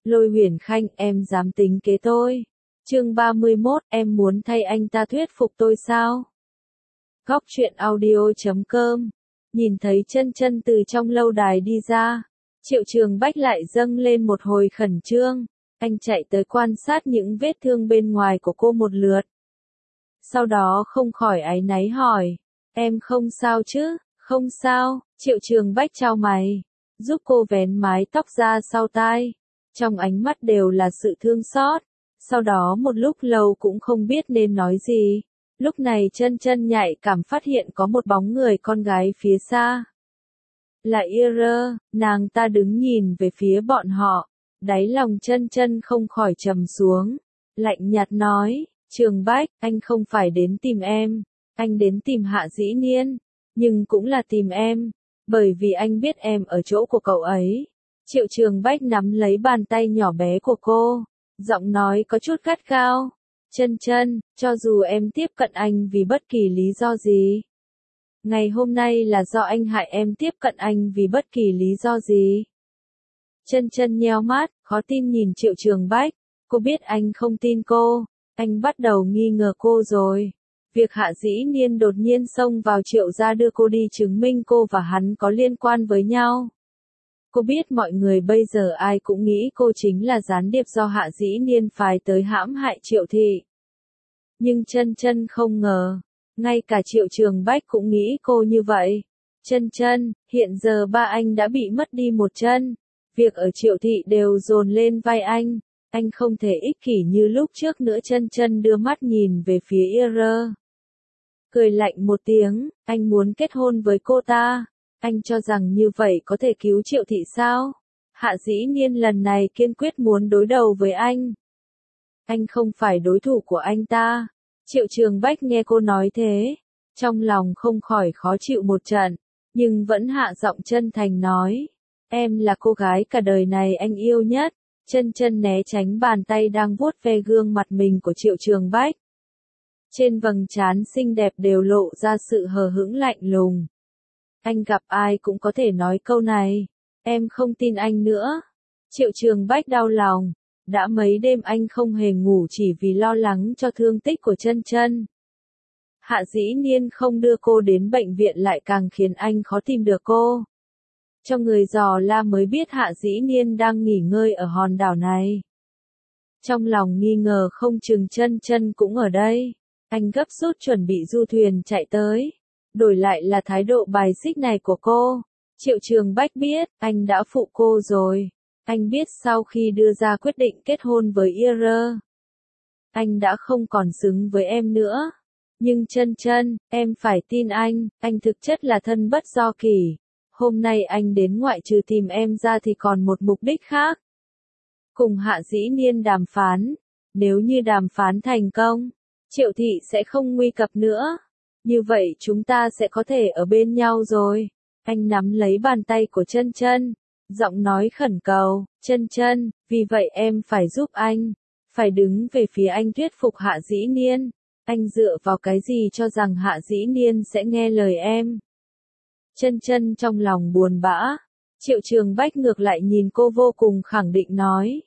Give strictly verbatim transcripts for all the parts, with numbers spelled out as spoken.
Lôi Huyền Khanh, em dám tính kế tôi. Chương ba mươi mốt, em muốn thay anh ta thuyết phục tôi sao? Góc truyện audio chấm com. Nhìn thấy Chân Chân từ trong lâu đài đi ra, Triệu Trường Bách lại dâng lên một hồi khẩn trương. Anh chạy tới quan sát những vết thương bên ngoài của cô một lượt. Sau đó không khỏi áy náy hỏi, em không sao chứ? Không sao. Triệu Trường Bách chau mày, giúp cô vén mái tóc ra sau tai. Trong ánh mắt đều là sự thương xót. Sau đó một lúc lâu cũng không biết nên nói gì. Lúc này Chân Chân nhạy cảm phát hiện có một bóng người con gái phía xa. Là Ira, nàng ta đứng nhìn về phía bọn họ. Đáy lòng Chân Chân không khỏi trầm xuống. Lạnh nhạt nói, Trường Bách, anh không phải đến tìm em. Anh đến tìm Hạ Dĩ Niên. Nhưng cũng là tìm em. Bởi vì anh biết em ở chỗ của cậu ấy. Triệu Trường Bách nắm lấy bàn tay nhỏ bé của cô. Giọng nói có chút gắt gao. Chân Chân, cho dù em tiếp cận anh vì bất kỳ lý do gì. Ngày hôm nay là do anh hại em tiếp cận anh vì bất kỳ lý do gì. Chân Chân nheo mắt, khó tin nhìn Triệu Trường Bách. Cô biết anh không tin cô. Anh bắt đầu nghi ngờ cô rồi. Việc Hạ Dĩ Niên đột nhiên xông vào Triệu gia đưa cô đi chứng minh cô và hắn có liên quan với nhau. Cô biết mọi người bây giờ ai cũng nghĩ cô chính là gián điệp do Hạ Dĩ Niên phái tới hãm hại Triệu thị. Nhưng Chân Chân không ngờ, ngay cả Triệu Trường Bách cũng nghĩ cô như vậy. Chân Chân, hiện giờ ba anh đã bị mất đi một chân. Việc ở Triệu thị đều dồn lên vai anh. Anh không thể ích kỷ như lúc trước nữa. Chân Chân đưa mắt nhìn về phía Ira. Cười lạnh một tiếng, anh muốn kết hôn với cô ta. Anh cho rằng như vậy có thể cứu Triệu thị sao? Hạ Dĩ Niên lần này kiên quyết muốn đối đầu với anh. Anh không phải đối thủ của anh ta. Triệu Trường Bách nghe cô nói thế, trong lòng không khỏi khó chịu một trận, nhưng vẫn hạ giọng chân thành nói, em là cô gái cả đời này anh yêu nhất. Chân Chân né tránh bàn tay đang vuốt ve gương mặt mình của Triệu Trường Bách. Trên vầng trán xinh đẹp đều lộ ra sự hờ hững lạnh lùng. Anh gặp ai cũng có thể nói câu này, em không tin anh nữa. Triệu Trường Bách đau lòng, đã mấy đêm anh không hề ngủ chỉ vì lo lắng cho thương tích của Chân Chân. Hạ Dĩ Niên không đưa cô đến bệnh viện lại càng khiến anh khó tìm được cô. Cho người dò la mới biết Hạ Dĩ Niên đang nghỉ ngơi ở hòn đảo này. Trong lòng nghi ngờ không chừng Chân Chân cũng ở đây. Anh gấp rút chuẩn bị du thuyền chạy tới. Đổi lại là thái độ bài xích này của cô. Triệu Trường Bách biết, anh đã phụ cô rồi. Anh biết sau khi đưa ra quyết định kết hôn với Ira, anh đã không còn xứng với em nữa. Nhưng Chân Chân, em phải tin anh, anh thực chất là thân bất do kỷ. Hôm nay anh đến ngoại trừ tìm em ra thì còn một mục đích khác. Cùng Hạ Dĩ Niên đàm phán. Nếu như đàm phán thành công, Triệu thị sẽ không nguy cập nữa. Như vậy chúng ta sẽ có thể ở bên nhau rồi. Anh nắm lấy bàn tay của Chân Chân, giọng nói khẩn cầu, Chân Chân, vì vậy em phải giúp anh. Phải đứng về phía anh thuyết phục Hạ Dĩ Niên. Anh dựa vào cái gì cho rằng Hạ Dĩ Niên sẽ nghe lời em? Chân Chân trong lòng buồn bã. Triệu Trường Bách ngược lại nhìn cô vô cùng khẳng định nói.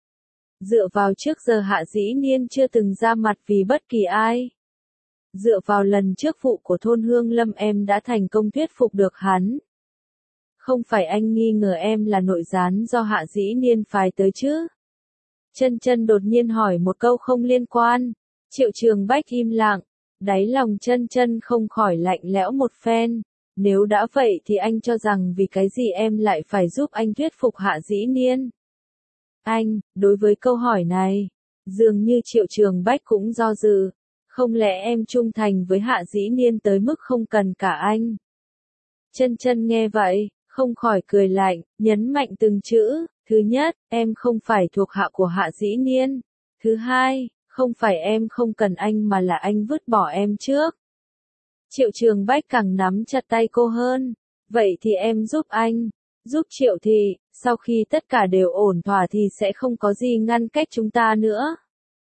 Dựa vào trước giờ Hạ Dĩ Niên chưa từng ra mặt vì bất kỳ ai. Dựa vào lần trước vụ của thôn Hương Lâm em đã thành công thuyết phục được hắn. Không phải anh nghi ngờ em là nội gián do Hạ Dĩ Niên phái tới chứ? Chân Chân đột nhiên hỏi một câu không liên quan. Triệu Trường Bách im lặng. Đáy lòng Chân Chân không khỏi lạnh lẽo một phen. Nếu đã vậy thì anh cho rằng vì cái gì em lại phải giúp anh thuyết phục Hạ Dĩ Niên? Anh, đối với câu hỏi này, dường như Triệu Trường Bách cũng do dự. Không lẽ em trung thành với Hạ Dĩ Niên tới mức không cần cả anh? Chân Chân nghe vậy, không khỏi cười lạnh, nhấn mạnh từng chữ. Thứ nhất, em không phải thuộc hạ của Hạ Dĩ Niên. Thứ hai, không phải em không cần anh mà là anh vứt bỏ em trước. Triệu Trường Bách càng nắm chặt tay cô hơn. Vậy thì em giúp anh, giúp Triệu thị, sau khi tất cả đều ổn thỏa thì sẽ không có gì ngăn cách chúng ta nữa.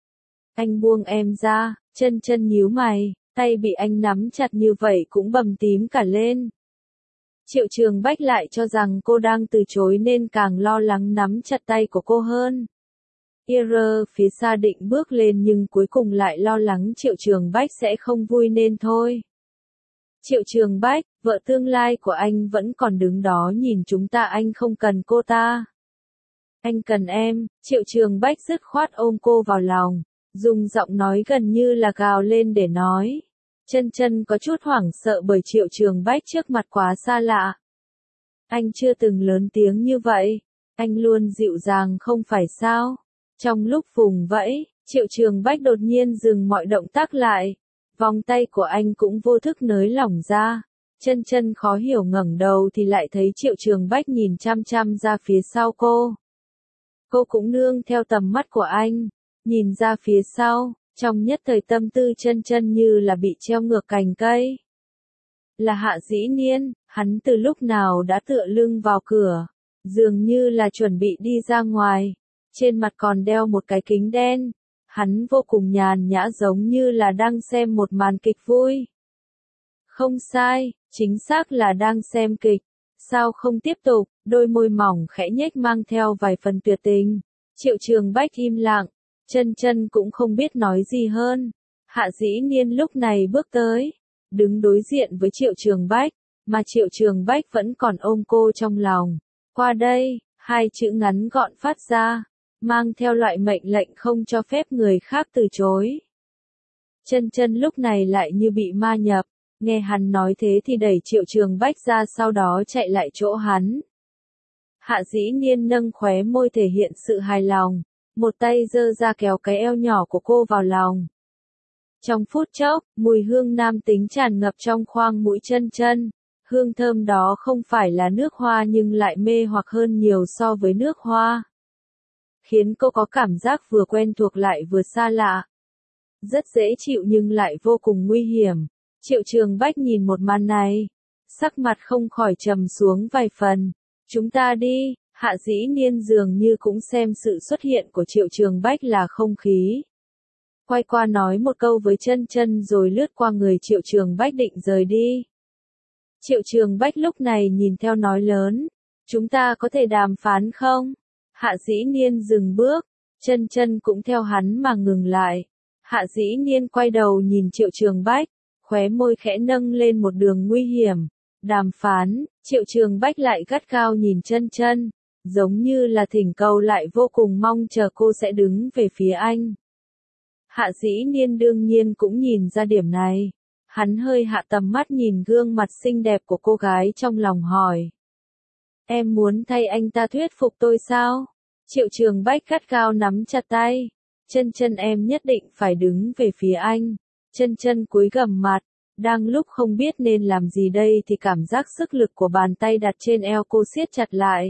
Anh buông em ra. Chân Chân nhíu mày, tay bị anh nắm chặt như vậy cũng bầm tím cả lên. Triệu Trường Bách lại cho rằng cô đang từ chối nên càng lo lắng nắm chặt tay của cô hơn. Ir phía xa định bước lên nhưng cuối cùng lại lo lắng Triệu Trường Bách sẽ không vui nên thôi. Triệu Trường Bách, vợ tương lai của anh vẫn còn đứng đó nhìn chúng ta, anh không cần cô ta. Anh cần em. Triệu Trường Bách dứt khoát ôm cô vào lòng, dùng giọng nói gần như là gào lên để nói. Chân Chân có chút hoảng sợ bởi Triệu Trường Bách trước mặt quá xa lạ. Anh chưa từng lớn tiếng như vậy, anh luôn dịu dàng không phải sao? Trong lúc vùng vẫy, Triệu Trường Bách đột nhiên dừng mọi động tác lại. Vòng tay của anh cũng vô thức nới lỏng ra. Chân Chân khó hiểu ngẩng đầu thì lại thấy Triệu Trường Bách nhìn chăm chăm ra phía sau cô. Cô cũng nương theo tầm mắt của anh, nhìn ra phía sau, trong nhất thời tâm tư Chân Chân như là bị treo ngược cành cây. Là Hạ Dĩ Niên, hắn từ lúc nào đã tựa lưng vào cửa, dường như là chuẩn bị đi ra ngoài, trên mặt còn đeo một cái kính đen. Hắn vô cùng nhàn nhã giống như là đang xem một màn kịch vui. Không sai, chính xác là đang xem kịch. Sao không tiếp tục? Đôi môi mỏng khẽ nhếch mang theo vài phần tuyệt tình. Triệu Trường Bách im lặng, Chân Chân cũng không biết nói gì hơn. Hạ Dĩ Niên lúc này bước tới, đứng đối diện với Triệu Trường Bách, mà Triệu Trường Bách vẫn còn ôm cô trong lòng. Qua đây, hai chữ ngắn gọn phát ra, mang theo loại mệnh lệnh không cho phép người khác từ chối. Chân Chân lúc này lại như bị ma nhập, nghe hắn nói thế thì đẩy Triệu Trường Bách ra, sau đó chạy lại chỗ hắn. Hạ Dĩ Niên nâng khóe môi thể hiện sự hài lòng, một tay giơ ra kéo cái eo nhỏ của cô vào lòng. Trong phút chốc, mùi hương nam tính tràn ngập trong khoang mũi Chân Chân. Hương thơm đó không phải là nước hoa nhưng lại mê hoặc hơn nhiều so với nước hoa, khiến cô có cảm giác vừa quen thuộc lại vừa xa lạ. Rất dễ chịu nhưng lại vô cùng nguy hiểm. Triệu Trường Bách nhìn một màn này, sắc mặt không khỏi trầm xuống vài phần. Chúng ta đi. Hạ Dĩ Niên dường như cũng xem sự xuất hiện của Triệu Trường Bách là không khí. Quay qua nói một câu với Chân Chân rồi lướt qua người Triệu Trường Bách định rời đi. Triệu Trường Bách lúc này nhìn theo nói lớn. Chúng ta có thể đàm phán không? Hạ Dĩ Niên dừng bước, Chân Chân cũng theo hắn mà ngừng lại. Hạ Dĩ Niên quay đầu nhìn Triệu Trường Bách, khóe môi khẽ nâng lên một đường nguy hiểm. Đàm phán. Triệu Trường Bách lại gắt gao nhìn Chân Chân, giống như là thỉnh cầu lại vô cùng mong chờ cô sẽ đứng về phía anh. Hạ Dĩ Niên đương nhiên cũng nhìn ra điểm này. Hắn hơi hạ tầm mắt nhìn gương mặt xinh đẹp của cô gái trong lòng hỏi. Em muốn thay anh ta thuyết phục tôi sao? Triệu Trường Bách gắt gao nắm chặt tay. Chân Chân em nhất định phải đứng về phía anh. Chân Chân cúi gằm mặt, đang lúc không biết nên làm gì đây thì cảm giác sức lực của bàn tay đặt trên eo cô siết chặt lại.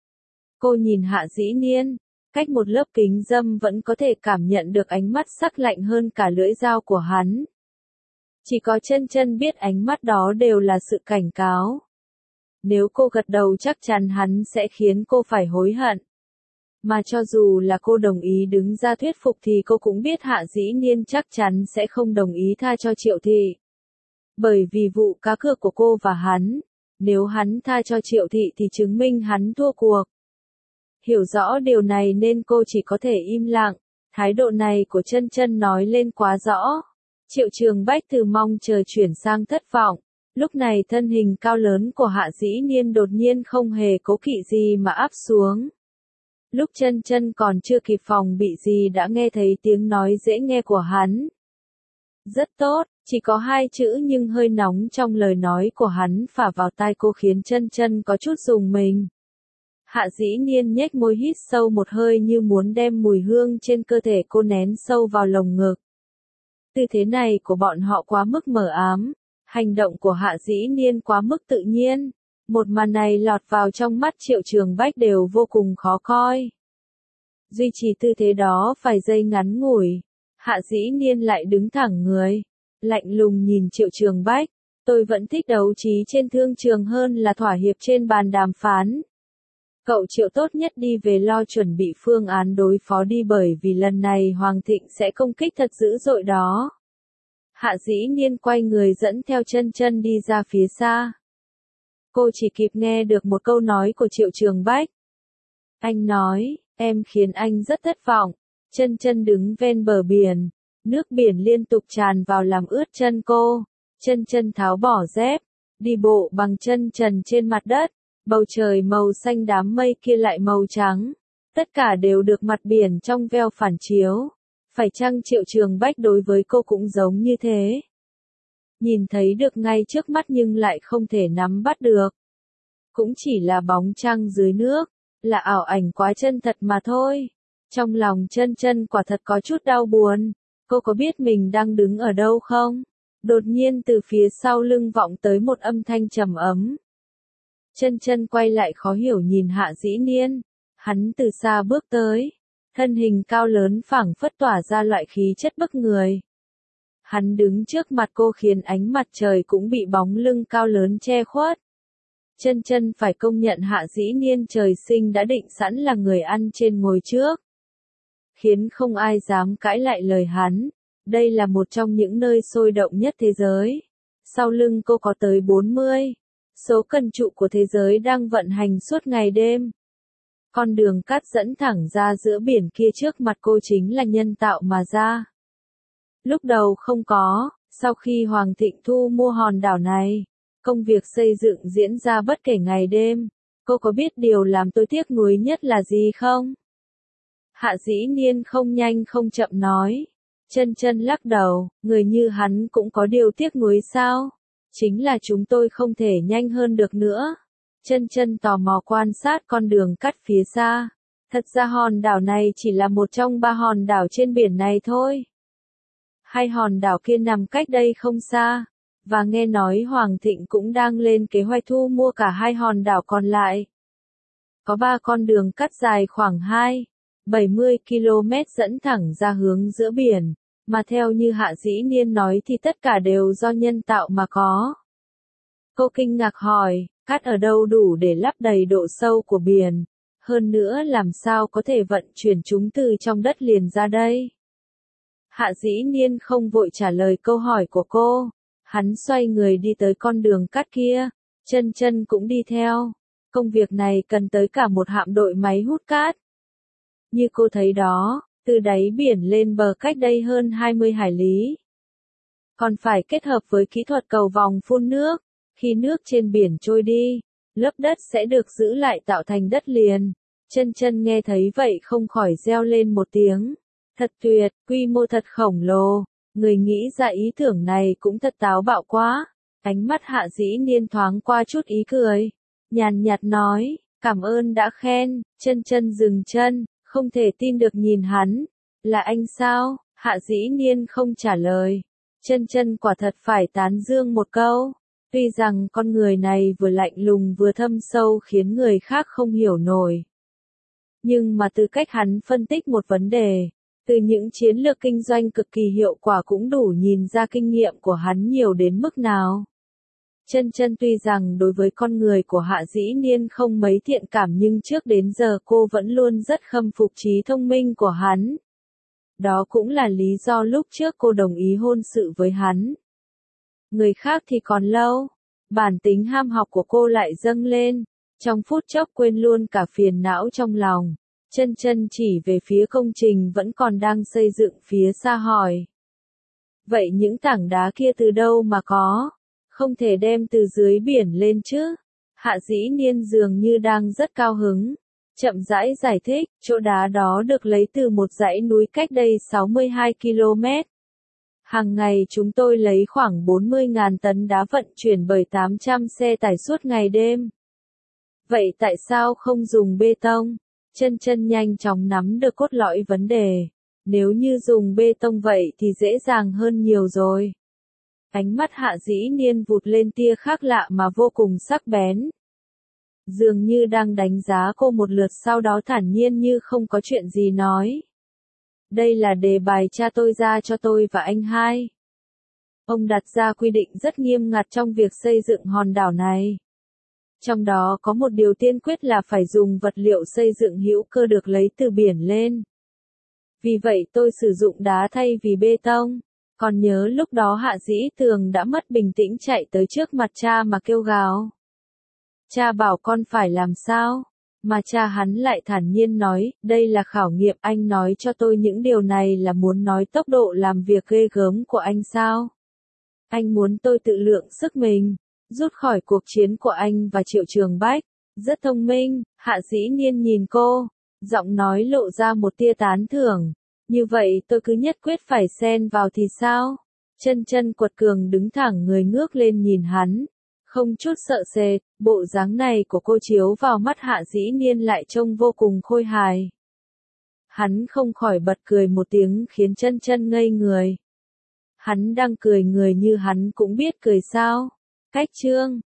Cô nhìn Hạ Dĩ Niên, cách một lớp kính râm vẫn có thể cảm nhận được ánh mắt sắc lạnh hơn cả lưỡi dao của hắn. Chỉ có Chân Chân biết ánh mắt đó đều là sự cảnh cáo. Nếu cô gật đầu chắc chắn hắn sẽ khiến cô phải hối hận. Mà cho dù là cô đồng ý đứng ra thuyết phục thì cô cũng biết Hạ Dĩ Niên chắc chắn sẽ không đồng ý tha cho Triệu Thị. Bởi vì vụ cá cược của cô và hắn, nếu hắn tha cho Triệu Thị thì chứng minh hắn thua cuộc. Hiểu rõ điều này nên cô chỉ có thể im lặng, thái độ này của Chân Chân nói lên quá rõ. Triệu Trường Bách từ mong chờ chuyển sang thất vọng, lúc này thân hình cao lớn của Hạ Dĩ Niên đột nhiên không hề cố kỵ gì mà áp xuống. Lúc Chân Chân còn chưa kịp phòng bị gì đã nghe thấy tiếng nói dễ nghe của hắn. Rất tốt, chỉ có hai chữ nhưng hơi nóng trong lời nói của hắn phả vào tai cô khiến Chân Chân có chút rùng mình. Hạ Dĩ Niên nhếch môi hít sâu một hơi như muốn đem mùi hương trên cơ thể cô nén sâu vào lồng ngực. Tư thế này của bọn họ quá mức mờ ám, hành động của Hạ Dĩ Niên quá mức tự nhiên. Một màn này lọt vào trong mắt Triệu Trường Bách đều vô cùng khó coi. Duy trì tư thế đó vài giây ngắn ngủi, Hạ Dĩ Niên lại đứng thẳng người, lạnh lùng nhìn Triệu Trường Bách. Tôi vẫn thích đấu trí trên thương trường hơn là thỏa hiệp trên bàn đàm phán. Cậu Triệu tốt nhất đi về lo chuẩn bị phương án đối phó đi bởi vì lần này Hoàng Thịnh sẽ công kích thật dữ dội đó. Hạ Dĩ Niên quay người dẫn theo Chân Chân đi ra phía xa. Cô chỉ kịp nghe được một câu nói của Triệu Trường Bách. Anh nói, em khiến anh rất thất vọng. Chân chân đứng ven bờ biển, nước biển liên tục tràn vào làm ướt chân cô. Chân chân tháo bỏ dép, đi bộ bằng chân trần trên mặt đất. Bầu trời màu xanh, đám mây kia lại màu trắng. Tất cả đều được mặt biển trong veo phản chiếu. Phải chăng Triệu Trường Bách đối với cô cũng giống như thế? Nhìn thấy được ngay trước mắt nhưng lại không thể nắm bắt được. Cũng chỉ là bóng trăng dưới nước, là ảo ảnh quá chân thật mà thôi. Trong lòng chân chân quả thật có chút đau buồn. Cô có biết mình đang đứng ở đâu không? Đột nhiên từ phía sau lưng vọng tới một âm thanh trầm ấm. Chân chân quay lại khó hiểu nhìn Hạ Dĩ Niên. Hắn từ xa bước tới. Thân hình cao lớn phảng phất tỏa ra loại khí chất bức người. Hắn đứng trước mặt cô khiến ánh mặt trời cũng bị bóng lưng cao lớn che khuất. Chân chân phải công nhận Hạ Dĩ Niên trời sinh đã định sẵn là người ăn trên ngồi trước. Khiến không ai dám cãi lại lời hắn. Đây là một trong những nơi sôi động nhất thế giới. Sau lưng cô có tới bốn mươi. Số cần trụ của thế giới đang vận hành suốt ngày đêm. Con đường cát dẫn thẳng ra giữa biển kia trước mặt cô chính là nhân tạo mà ra. Lúc đầu không có, sau khi Hoàng Thịnh thu mua hòn đảo này, công việc xây dựng diễn ra bất kể ngày đêm. Cô có biết điều làm tôi tiếc nuối nhất là gì không? Hạ Dĩ Niên không nhanh không chậm nói. Chân chân lắc đầu, người như hắn cũng có điều tiếc nuối sao? Chính là chúng tôi không thể nhanh hơn được nữa. Chân chân tò mò quan sát con đường cắt phía xa. Thật ra hòn đảo này chỉ là một trong ba hòn đảo trên biển này thôi. Hai hòn đảo kia nằm cách đây không xa. Và nghe nói Hoàng Thịnh cũng đang lên kế hoạch thu mua cả hai hòn đảo còn lại. Có ba con đường cắt dài khoảng hai phẩy bảy mươi ki lô mét dẫn thẳng ra hướng giữa biển. Mà theo như Hạ Dĩ Niên nói thì tất cả đều do nhân tạo mà có. Cô kinh ngạc hỏi, cát ở đâu đủ để lấp đầy độ sâu của biển? Hơn nữa làm sao có thể vận chuyển chúng từ trong đất liền ra đây? Hạ Dĩ Niên không vội trả lời câu hỏi của cô. Hắn xoay người đi tới con đường cát kia. Chân chân cũng đi theo. Công việc này cần tới cả một hạm đội máy hút cát. Như cô thấy đó. Từ đáy biển lên bờ cách đây hơn hai mươi hải lý. Còn phải kết hợp với kỹ thuật cầu vòng phun nước. Khi nước trên biển trôi đi, lớp đất sẽ được giữ lại tạo thành đất liền. Chân chân nghe thấy vậy không khỏi reo lên một tiếng. Thật tuyệt, quy mô thật khổng lồ. Người nghĩ ra ý tưởng này cũng thật táo bạo quá. Ánh mắt Hạ Dĩ Niên thoáng qua chút ý cười. Nhàn nhạt nói, cảm ơn đã khen. Chân chân dừng chân. Không thể tin được nhìn hắn. Là anh sao? Hạ Dĩ Niên không trả lời. Chân chân quả thật phải tán dương một câu. Tuy rằng con người này vừa lạnh lùng vừa thâm sâu khiến người khác không hiểu nổi. Nhưng mà từ cách hắn phân tích một vấn đề, từ những chiến lược kinh doanh cực kỳ hiệu quả cũng đủ nhìn ra kinh nghiệm của hắn nhiều đến mức nào. Chân chân tuy rằng đối với con người của Hạ Dĩ Niên không mấy thiện cảm nhưng trước đến giờ cô vẫn luôn rất khâm phục trí thông minh của hắn. Đó cũng là lý do lúc trước cô đồng ý hôn sự với hắn. Người khác thì còn lâu, bản tính ham học của cô lại dâng lên, trong phút chốc quên luôn cả phiền não trong lòng. Chân chân chỉ về phía công trình vẫn còn đang xây dựng phía xa hỏi. Vậy những tảng đá kia từ đâu mà có? Không thể đem từ dưới biển lên chứ? Hạ Dĩ Niên dường như đang rất cao hứng. Chậm rãi giải thích, chỗ đá đó được lấy từ một dãy núi cách đây sáu mươi hai ki lô mét. Hàng ngày chúng tôi lấy khoảng bốn mươi nghìn tấn đá vận chuyển bởi tám trăm xe tải suốt ngày đêm. Vậy tại sao không dùng bê tông? Chân chân nhanh chóng nắm được cốt lõi vấn đề. Nếu như dùng bê tông vậy thì dễ dàng hơn nhiều rồi. Ánh mắt Hạ Dĩ Niên vụt lên tia khác lạ mà vô cùng sắc bén. Dường như đang đánh giá cô một lượt sau đó thản nhiên như không có chuyện gì nói. Đây là đề bài cha tôi ra cho tôi và anh hai. Ông đặt ra quy định rất nghiêm ngặt trong việc xây dựng hòn đảo này. Trong đó có một điều tiên quyết là phải dùng vật liệu xây dựng hữu cơ được lấy từ biển lên. Vì vậy tôi sử dụng đá thay vì bê tông. Còn nhớ lúc đó Hạ Dĩ Tường đã mất bình tĩnh chạy tới trước mặt cha mà kêu gào. Cha bảo con phải làm sao? Mà cha hắn lại thản nhiên nói, đây là khảo nghiệm, anh nói cho tôi những điều này là muốn nói tốc độ làm việc ghê gớm của anh sao? Anh muốn tôi tự lượng sức mình, rút khỏi cuộc chiến của anh và Triệu Trường Bách. Rất thông minh, Hạ Dĩ Niên nhìn cô, giọng nói lộ ra một tia tán thưởng. Như vậy tôi cứ nhất quyết phải xen vào thì sao? Chân Chân quật cường đứng thẳng người ngước lên nhìn hắn, không chút sợ sệt, bộ dáng này của cô chiếu vào mắt Hạ Dĩ Niên lại trông vô cùng khôi hài. Hắn không khỏi bật cười một tiếng khiến Chân Chân ngây người. Hắn đang cười người như hắn cũng biết cười sao? Cách chương